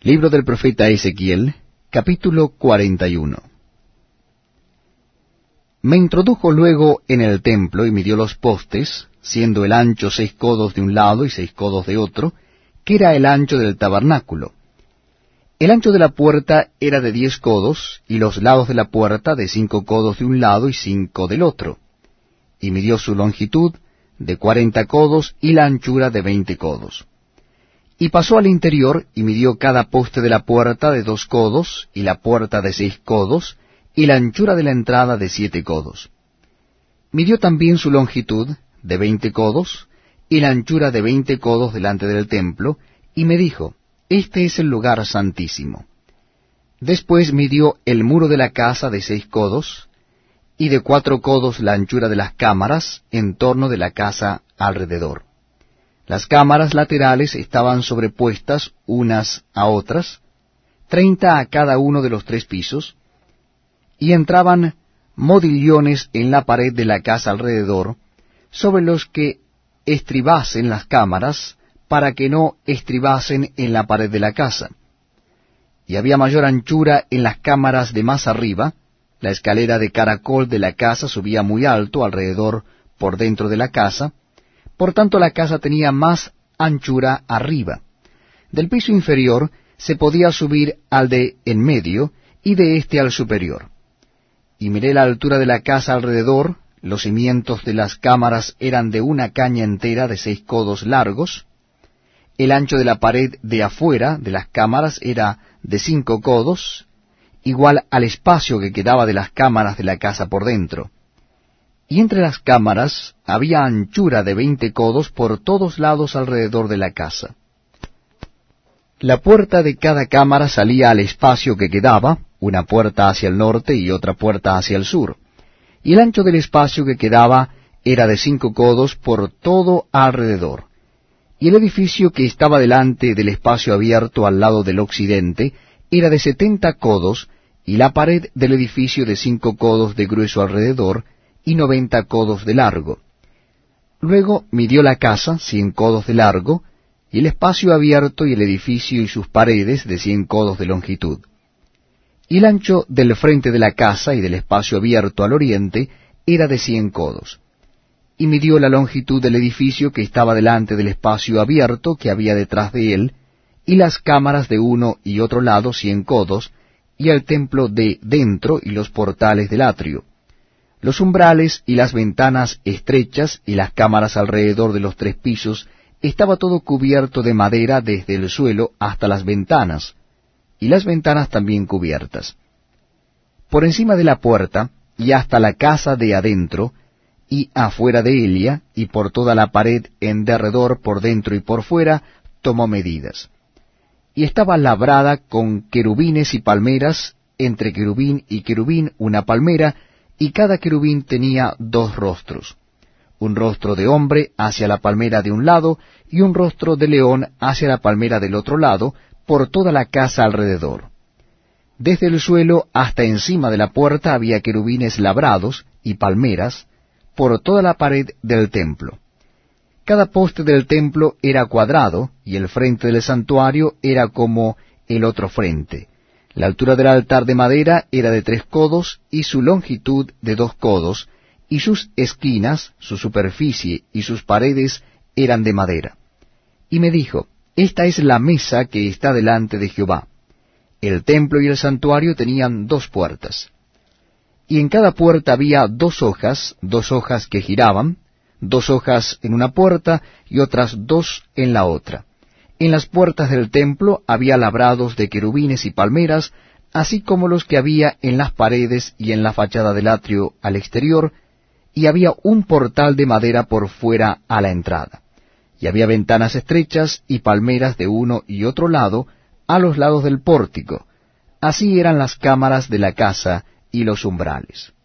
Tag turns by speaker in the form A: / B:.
A: Libro del profeta Ezequiel, capítulo 41. Me introdujo luego en el templo y midió los postes, siendo el ancho 6 codos de un lado y 6 codos de otro, que era el ancho del tabernáculo. El ancho de la puerta era de 10 codos, y los lados de la puerta de 5 codos de un lado y 5 del otro. Y midió su longitud de 40 codos y la anchura de 20 codos. Y pasó al interior, y midió cada poste de la puerta de 2 codos, y la puerta de 6 codos, y la anchura de la entrada de 7 codos. Midió también su longitud de 20 codos, y la anchura de 20 codos delante del templo, y me dijo, Este es el lugar santísimo. Después midió el muro de la casa de 6 codos, y de 4 codos la anchura de las cámaras en torno de la casa alrededor. Las cámaras laterales estaban sobrepuestas unas a otras, 30 a cada uno de los 3 pisos, y entraban modillones en la pared de la casa alrededor, sobre los que estribasen las cámaras, para que no estribasen en la pared de la casa. Y había mayor anchura en las cámaras de más arriba, la escalera de caracol de la casa subía muy alto alrededor por dentro de la casa, por tanto la casa tenía más anchura arriba. Del piso inferior se podía subir al de en medio, y de éste al superior. Y miré la altura de la casa alrededor, los cimientos de las cámaras eran de una caña entera de 6 codos largos, el ancho de la pared de afuera de las cámaras era de 5 codos, igual al espacio que quedaba de las cámaras de la casa por dentro. Y entre las cámaras había anchura de 20 codos por todos lados alrededor de la casa. La puerta de cada cámara salía al espacio que quedaba, una puerta hacia el norte y otra puerta hacia el sur. Y el ancho del espacio que quedaba era de 5 codos por todo alrededor. Y el edificio que estaba delante del espacio abierto al lado del occidente era de 70 codos, y la pared del edificio de 5 codos de grueso alrededor, y 90 codos de largo. Luego midió la casa 100 codos de largo, y el espacio abierto y el edificio y sus paredes de 100 codos de longitud. Y el ancho del frente de la casa y del espacio abierto al oriente era de 100 codos. Y midió la longitud del edificio que estaba delante del espacio abierto que había detrás de él, y las cámaras de uno y otro lado 100 codos, y el templo de dentro y los portales del atrio. Los umbrales y las ventanas estrechas y las cámaras alrededor de los 3 pisos, estaba todo cubierto de madera desde el suelo hasta las ventanas, y las ventanas también cubiertas. Por encima de la puerta, y hasta la casa de adentro, y afuera de ella, y por toda la pared en derredor por dentro y por fuera, tomó medidas. Y estaba labrada con querubines y palmeras, entre querubín y querubín una palmera, y cada querubín tenía 2 rostros, un rostro de hombre hacia la palmera de un lado, y un rostro de león hacia la palmera del otro lado, por toda la casa alrededor. Desde el suelo hasta encima de la puerta había querubines labrados y palmeras, por toda la pared del templo. Cada poste del templo era cuadrado, y el frente del santuario era como el otro frente. La altura del altar de madera era de 3 codos, y su longitud de 2 codos, y sus esquinas, su superficie y sus paredes eran de madera. Y me dijo, Esta es la mesa que está delante de Jehová. El templo y el santuario tenían 2 puertas. Y en cada puerta había 2 hojas que giraban, 2 hojas en una puerta y otras 2 en la otra. En las puertas del templo había labrados de querubines y palmeras, así como los que había en las paredes y en la fachada del atrio al exterior, y había un portal de madera por fuera a la entrada. Y había ventanas estrechas y palmeras de uno y otro lado, a los lados del pórtico. Así eran las cámaras de la casa y los umbrales.